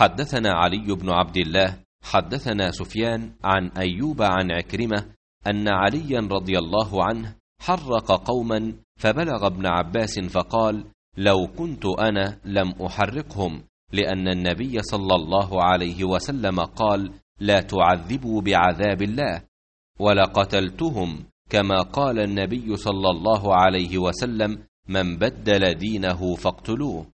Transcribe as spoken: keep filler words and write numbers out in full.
حدثنا علي بن عبد الله حدثنا سفيان عن أيوب عن عكرمة أن عليا رضي الله عنه حرق قوما فبلغ ابن عباس فقال: لو كنت أنا لم أحرقهم، لأن النبي صلى الله عليه وسلم قال: لا تعذبوا بعذاب الله، ولقتلتهم كما قال النبي صلى الله عليه وسلم: من بدل دينه فاقتلوه.